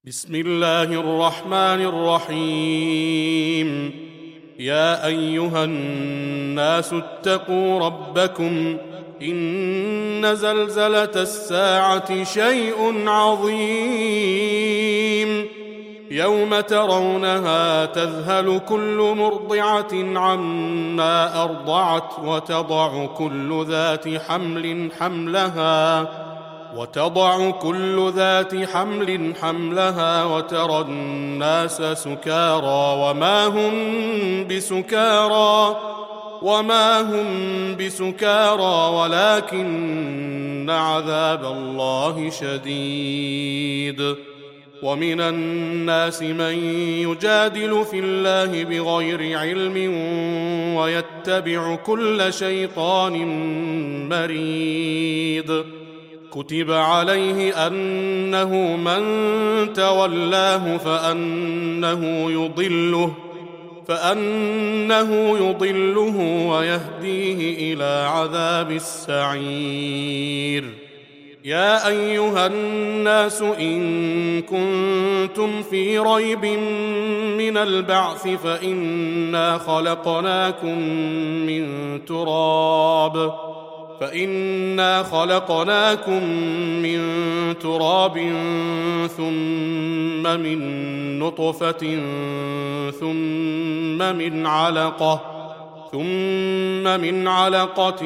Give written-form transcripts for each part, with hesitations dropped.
بسم الله الرحمن الرحيم. يا أيها الناس اتقوا ربكم إن زلزلة الساعة شيء عظيم. يوم ترونها تذهل كل مرضعة عما أرضعت وتضع كل ذات حمل حملها وترى الناس سكارى وما هم بسكارى ولكن عذاب الله شديد. ومن الناس من يجادل في الله بغير علم ويتبع كل شيطان مريد. كتب عليه أنه من تولاه فأنه يضله ويهديه إلى عذاب السعير. يا أيها الناس إن كنتم في ريب من البعث فإنا خلقناكم من تراب ثم من نطفة ثم من علقة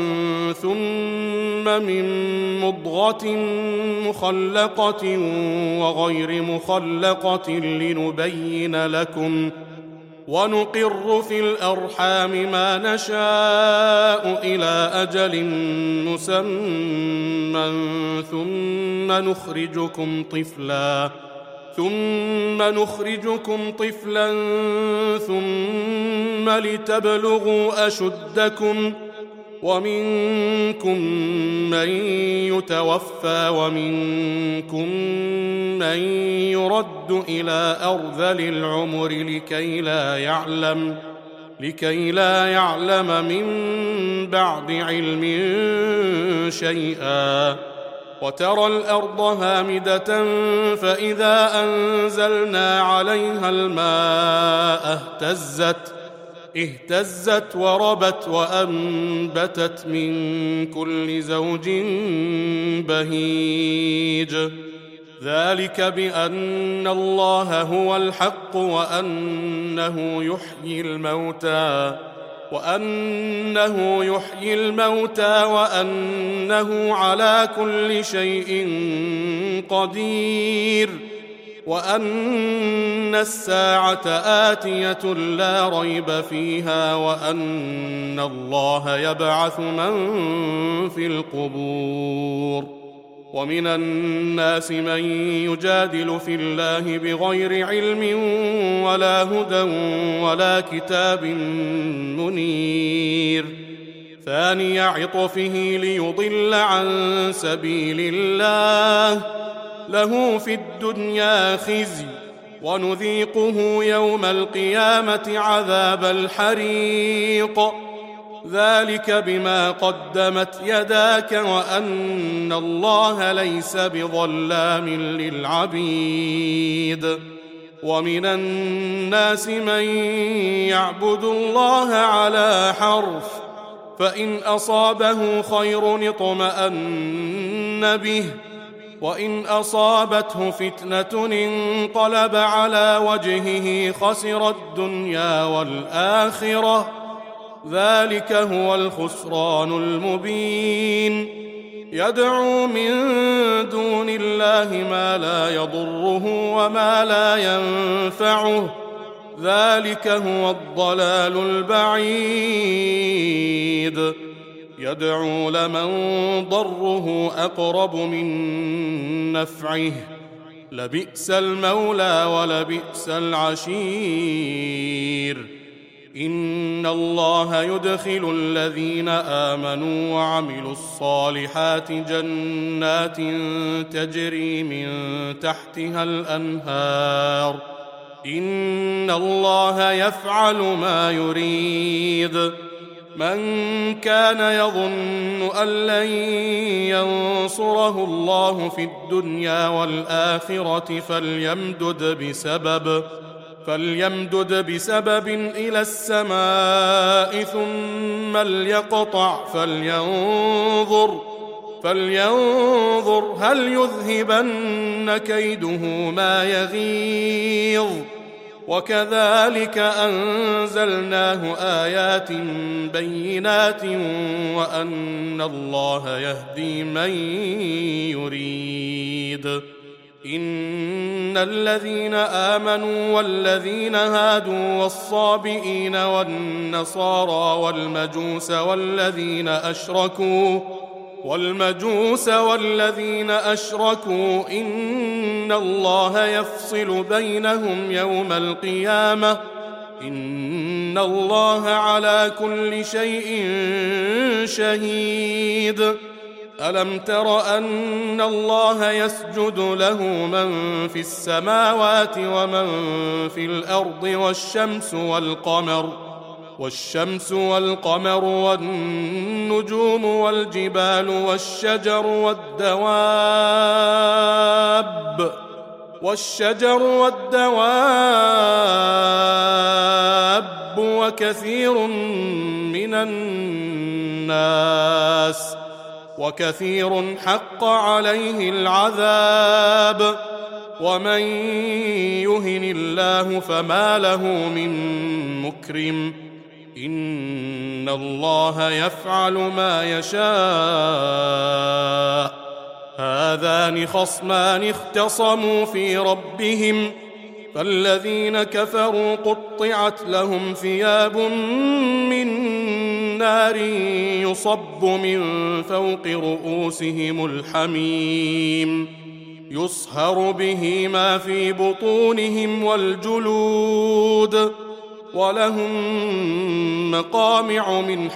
ثم من مضغة مخلقة وغير مخلقة لنبين لكم، ونقر في الأرحام ما نشاء إلى أجل مسمى ثم نخرجكم طفلا ثم لتبلغوا أشدكم، ومنكم من يتوفى ومنكم من يرد إلى أرذل العمر لكي لا يعلم من بعد علم شيئا. وترى الأرض هامدة فإذا أنزلنا عليها الماء اهتزت وربت وأنبتت من كل زوج بهيج. ذلك بأن الله هو الحق وأنه يحيي الموتى وأنه على كل شيء قدير، وأن الساعة آتية لا ريب فيها، وأن الله يبعث من في القبور. ومن الناس من يجادل في الله بغير علم ولا هدى ولا كتاب منير. ثاني عطفه ليضل عن سبيل الله، له في الدنيا خزي ونذيقه يوم القيامة عذاب الحريق. ذلك بما قدمت يداك وأن الله ليس بظلام للعبيد. ومن الناس من يعبد الله على حرف، فإن أصابه خير اطمأن به، وإن أصابته فتنة انقلب على وجهه خسر الدنيا والآخرة. ذلك هو الخسران المبين. يدعو من دون الله ما لا يضره وما لا ينفعه، ذلك هو الضلال البعيد. يدعو لمن ضره أقرب من نفعه، لبئس المولى ولبئس العشير. إن الله يدخل الذين آمنوا وعملوا الصالحات جنات تجري من تحتها الأنهار. إن الله يفعل ما يريد. من كان يظن أن لن ينصره الله في الدنيا والآخرة فليمدد بسبب إلى السماء ثم ليقطع فلينظر هل يذهبن كيده ما يغيظ. وكذلك أنزلناه آيات بينات وأن الله يهدي من يريد. إن الذين آمنوا والذين هادوا والصابئين والنصارى والمجوس والذين أشركوا إن الله يفصل بينهم يوم القيامة إن الله على كل شيء شهيد. ألم تر أن الله يسجد له من في السماوات ومن في الأرض والشمس والقمر والنجوم والجبال والشجر والدواب وكثير من الناس وكثير حق عليه العذاب. ومن يهن الله فما له من مكرم إن الله يفعل ما يشاء. هذان خصمان اختصموا في ربهم فالذين كفروا قطعت لهم ثياب من نار يصب من فوق رؤوسهم الحميم يصهر به ما في بطونهم والجلود ولهم مقامع من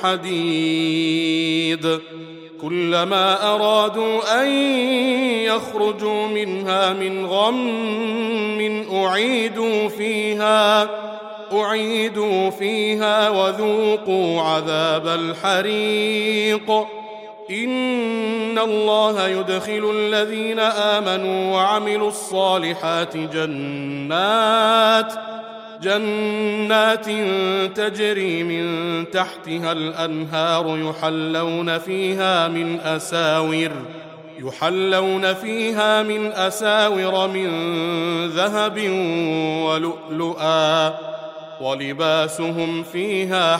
حديد كلما أرادوا أن يخرجوا منها من غم أعيدوا فيها وذوقوا عذاب الحريق. إن الله يدخل الذين آمنوا وعملوا الصالحات جنات تجري من تحتها الأنهار يحلون فيها من أساور من ذهب ولؤلؤا ولباسهم فيها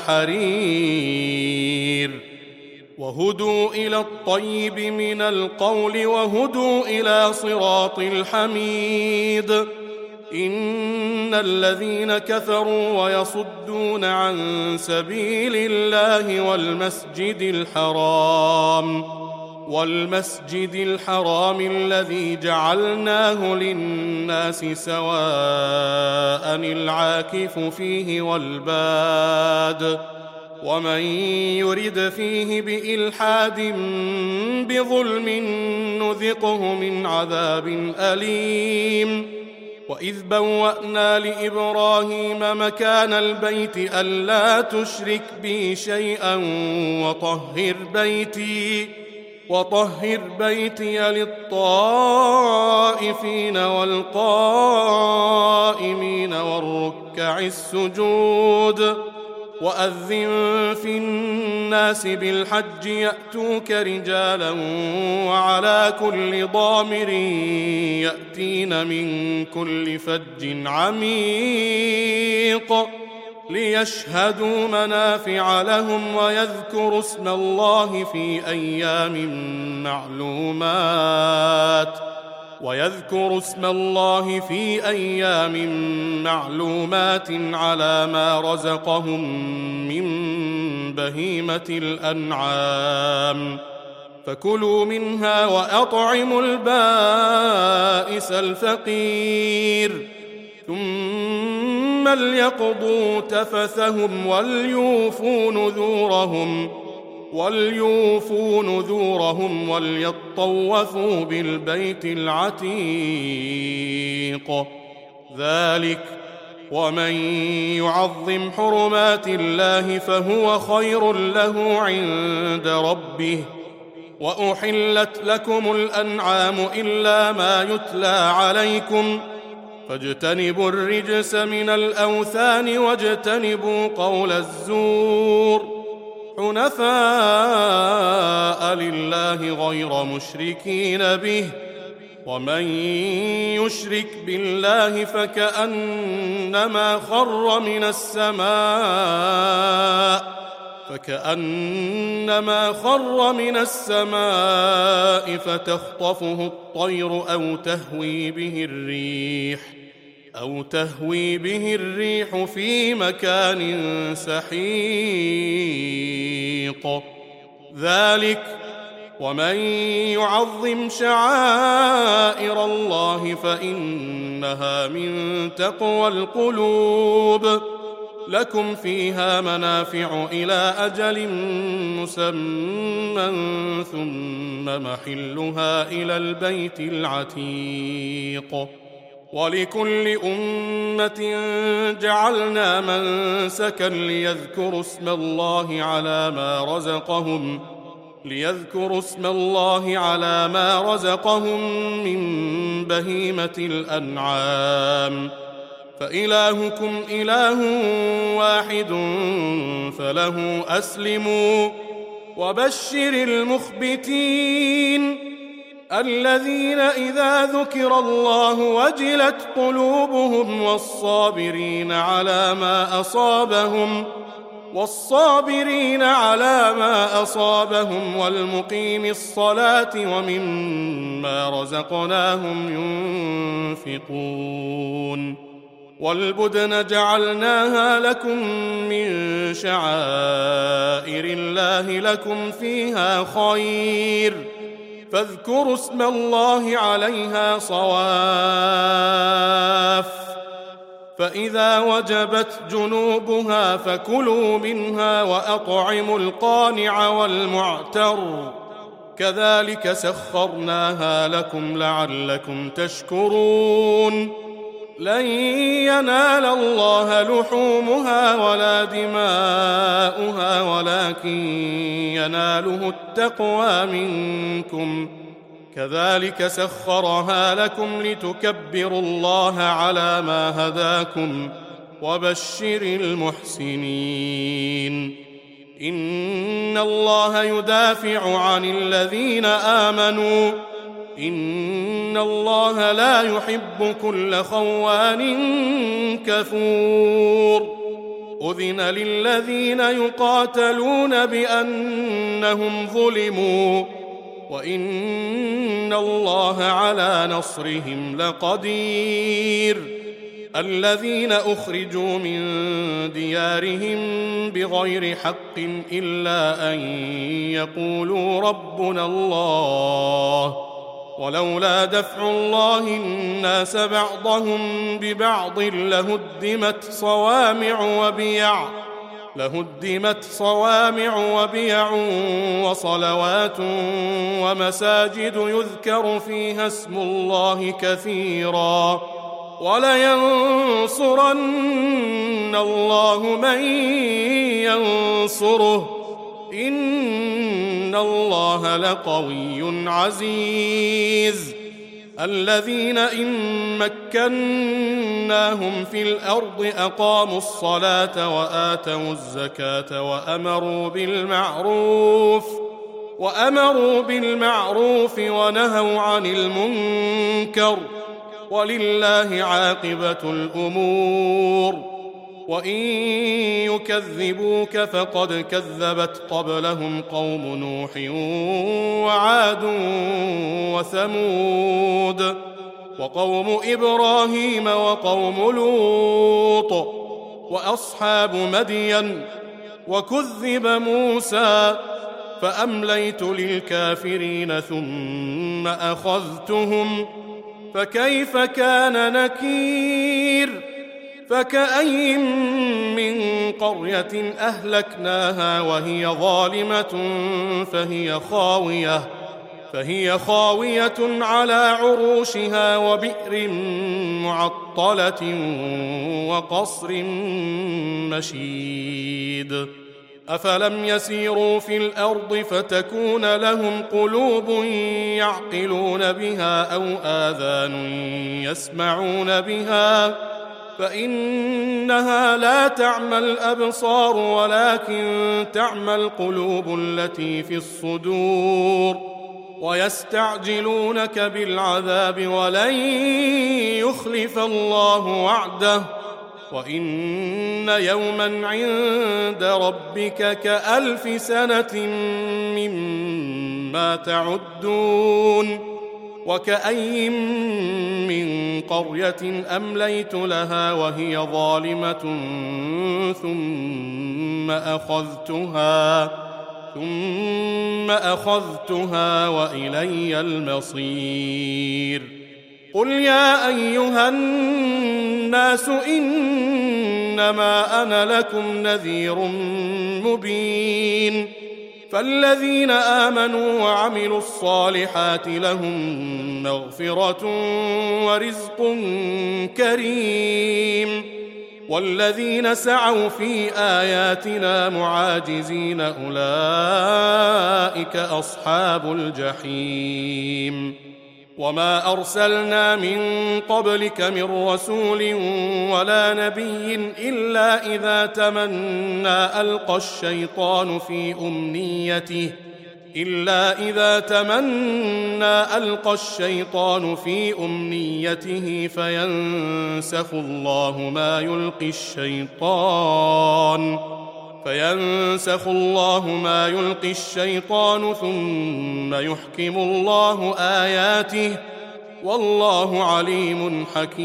حرير وهدوا إلى الطيب من القول وهدوا إلى صراط الحميد. إن الذين كفروا ويصدون عن سبيل الله والمسجد الحرام الذي جعلناه للناس سواء العاكف فيه والباد ومن يرد فيه بإلحاد بظلم نذقه من عذاب أليم. وإذ بوأنا لإبراهيم مكان البيت ألا تشرك بي شيئا وطهر بيتي للطائفين والقائمين والركع السجود. وأذن في الناس بالحج يأتوك رجالا وعلى كل ضامر يأتين من كل فج عميق ليشهدوا منافع لهم ويذكروا اسم الله في أيام معلومات على ما رزقهم من بهيمة الأنعام فكلوا منها وأطعموا البائس الفقير ثم ليقضوا تفثهم وليوفوا نذورهم وليطوفوا بالبيت العتيق. ومن يعظم حرمات الله فهو خير له عند ربه. وأحلت لكم الأنعام إلا ما يتلى عليكم فاجتنبوا الرجس من الأوثان واجتنبوا قول الزور حنفاء لله غير مشركين به. ومن يشرك بالله فكأنما خر من السماء فتخطفه الطير أو تهوي به الريح في مكان سحيق. ذلك ومن يعظم شعائر الله فإنها من تقوى القلوب. لكم فيها منافع إلى أجل مسمى ثم محلها إلى البيت العتيق. ولكل أمة جعلنا منسكا ليذكروا اسم الله على ما رزقهم من بهيمة الأنعام فإلهكم إله واحد فله أسلموا. وبشر المخبتين الذين إذا ذكر الله وجلت قلوبهم والصابرين على ما أصابهم والمقيم الصلاة ومما رزقناهم ينفقون. والبدن جعلناها لكم من شعائر الله لكم فيها خير فاذكروا اسم الله عليها صواف. فإذا وجبت جنوبها فكلوا منها وأطعموا القانع والمعتر كذلك سخرناها لكم لعلكم تشكرون. لن ينال الله لحومها ولا دماؤها ولكن يناله التقوى منكم كذلك سخرها لكم لتكبروا الله على ما هداكم وبشر المحسنين. إن الله يدافع عن الذين آمنوا إن الله لا يحب كل خوان كفور. أذن للذين يقاتلون بأنهم ظلموا وإن الله على نصرهم لقدير. الذين أخرجوا من ديارهم بغير حق إلا أن يقولوا ربنا الله ولولا دفع الله الناس بعضهم ببعض لهدمت صوامع وبيع وصلوات ومساجد يذكر فيها اسم الله كثيرا ولينصرن الله من ينصره إن الله لقوي عزيز. الذين إن مكناهم في الأرض أقاموا الصلاة وآتوا الزكاة وأمروا بالمعروف ونهوا عن المنكر ولله عاقبة الأمور. وإن يكذبوك فقد كذبت قبلهم قوم نوح وعاد وثمود وقوم إبراهيم وقوم لوط وأصحاب مدين وكذب موسى فأمليت للكافرين ثم أخذتهم فكيف كان نكير. فكأي من قرية فهي خاوية على عروشها وبئر معطلة وقصر مشيد أفلم يسيروا في الأرض فتكون لهم قلوب يعقلون بها أو آذان يسمعون بها فإنها لا تعمى الأبصار ولكن تعمى القلوب التي في الصدور ويستعجلونك بالعذاب ولن يخلف الله وعده وإن يوما عند ربك كألف سنة مما تعدون وكأي من قرية أمليت لها وهي ظالمة ثم أخذتها وإلي المصير قل يا أيها الناس إنما أنا لكم نذير مبين فالذين آمنوا وعملوا الصالحات لهم مغفرة ورزق كريم والذين سعوا في آياتنا معاجزين أولئك أصحاب الجحيم وما أرسلنا من قبلك من رسول ولا نبي إلا إذا تمنى ألقى الشيطان في أمنيته فينسخ الله ما يلقي الشيطان ثم يحكم الله آياته والله عليم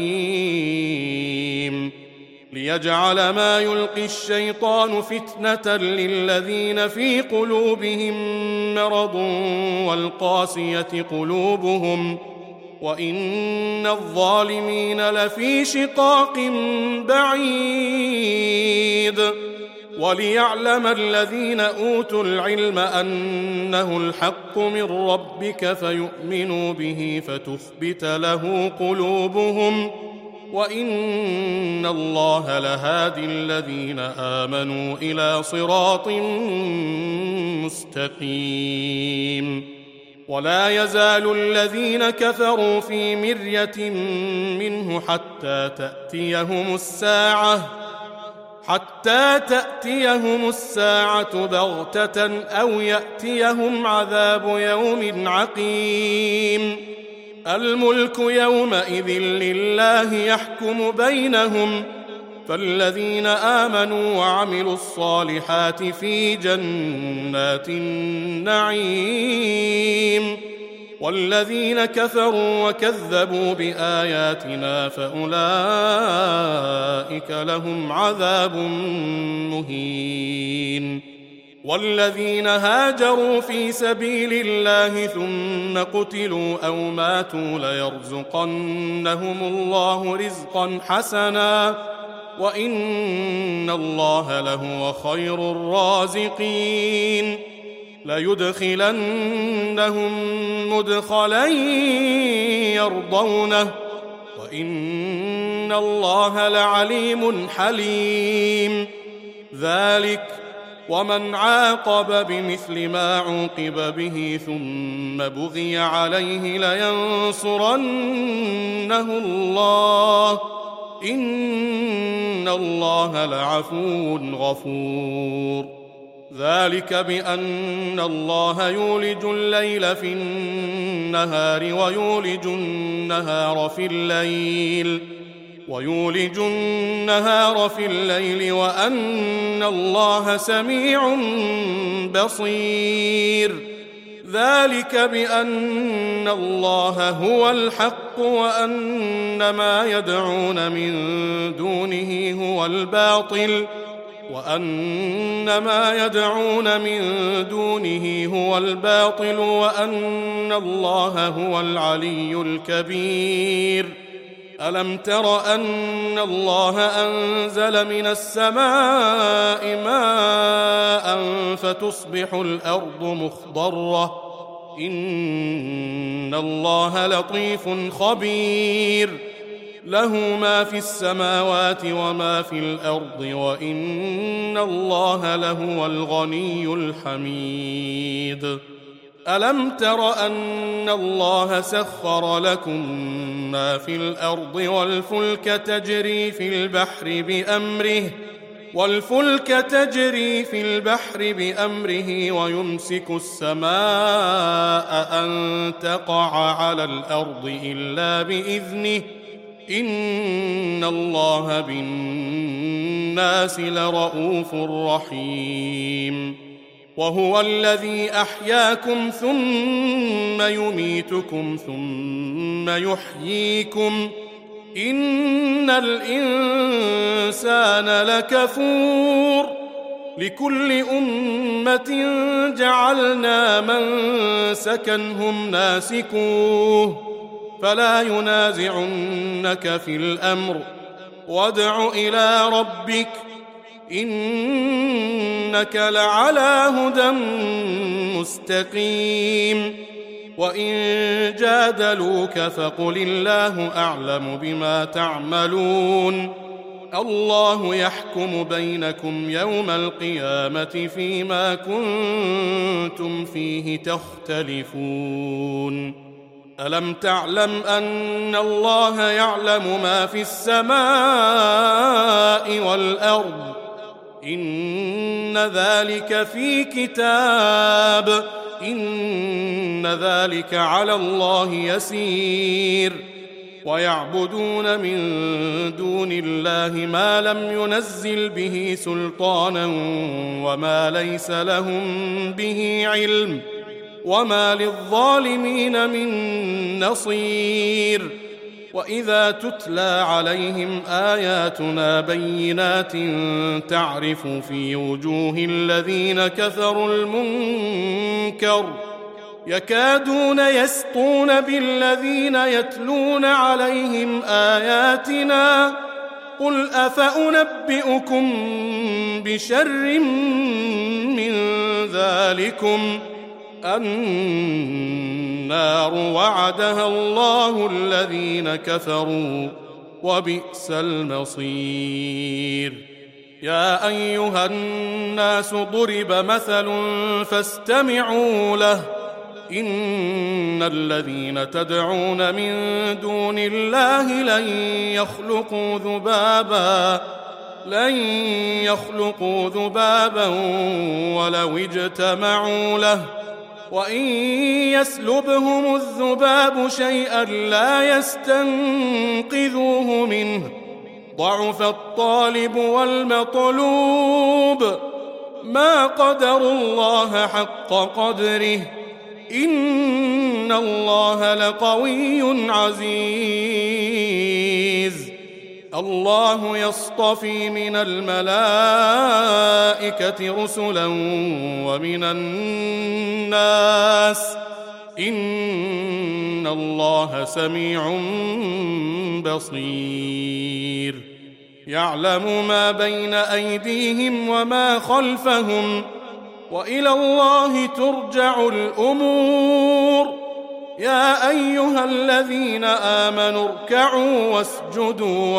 حكيم ليجعل ما يلقي الشيطان فتنة للذين في قلوبهم مرض والقاسية قلوبهم وإن الظالمين لفي شقاق بعيد وليعلم الذين أوتوا العلم أنه الحق من ربك فيؤمنوا به فتخبت له قلوبهم وإن الله لهادي الذين آمنوا إلى صراط مستقيم ولا يزال الذين كفروا في مرية منه حتى تأتيهم الساعة بغتة أو يأتيهم عذاب يوم عقيم الملك يومئذ لله يحكم بينهم فالذين آمنوا وعملوا الصالحات في جنات النعيم والذين كفروا وكذبوا بآياتنا فأولئك لهم عذاب مهين والذين هاجروا في سبيل الله ثم قتلوا أو ماتوا ليرزقنهم الله رزقا حسنا وإن الله لهو خير الرازقين ليدخلنهم مدخلا يرضونه وإن الله لعليم حليم ذلك ومن عاقب بمثل ما عوقب به ثم بغي عليه لينصرنه الله إن الله لعفو غفور ذلك بأن الله يولج الليل في النهار ويولج النهار في الليل وأن الله سميع بصير ذلك بأن الله هو الحق وأن ما يدعون من دونه هو الباطل وأن الله هو العلي الكبير ألم تر أن الله أنزل من السماء ماء فتصبح الأرض مخضرة إن الله لطيف خبير له ما في السماوات وما في الأرض وإن الله لهو الغني الحميد ألم تر أن الله سخر لكم ما في الأرض والفلك تجري في البحر بأمره ويمسك السماء أن تقع على الأرض إلا بإذنه إن الله بالناس لرءوف رحيم وهو الذي أحياكم ثم يميتكم ثم يحييكم إن الإنسان لكفور لكل أمة جعلنا منسكا هم ناسكوه فلا ينازعنك في الأمر وادع إلى ربك إنك لعلى هدى مستقيم وإن جادلوك فقل الله أعلم بما تعملون الله يحكم بينكم يوم القيامة فيما كنتم فيه تختلفون ألم تعلم أن الله يعلم ما في السماء والأرض إن ذلك في كتاب إن ذلك على الله يسير ويعبدون من دون الله ما لم ينزل به سلطانا وما ليس لهم به علم وما للظالمين من نصير وإذا تتلى عليهم آياتنا بينات تعرف في وجوه الذين كفروا المنكر يكادون يسطون بالذين يتلون عليهم آياتنا قل أفأنبئكم بشر من ذلكم النار وعدها الله الذين كفروا وبئس المصير يا أيها الناس ضرب مثل فاستمعوا له إن الذين تدعون من دون الله لن يخلقوا ذبابا ولو اجتمعوا له وإن يسلبهم الذباب شيئا لا يستنقذوه منه ضعف الطالب والمطلوب ما قدروا الله حق قدره إن الله لقوي عزيز الله يصطفي من الملائكة رسلا ومن الناس إن الله سميع بصير يعلم ما بين أيديهم وما خلفهم وإلى الله ترجع الأمور يا أيها الذين آمنوا اركعوا واسجدوا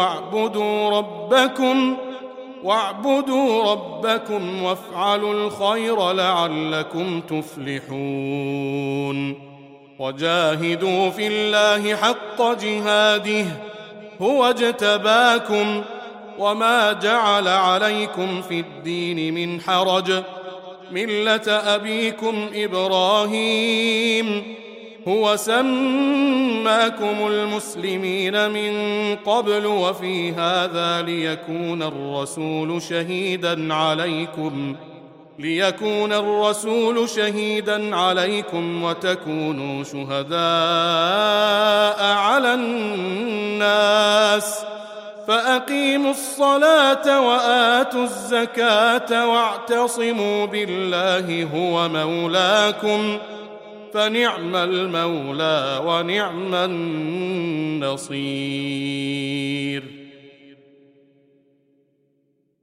واعبدوا ربكم وافعلوا الخير لعلكم تفلحون وجاهدوا في الله حق جهاده هو اجتباكم وما جعل عليكم في الدين من حرج ملة أبيكم إبراهيم هو سماكم المسلمين من قبل وفي هذا ليكون الرسول شهيدا عليكم وتكونوا شهداء على الناس فأقيموا الصلاة وآتوا الزكاة واعتصموا بالله هو مولاكم فنعم المولى ونعم النصير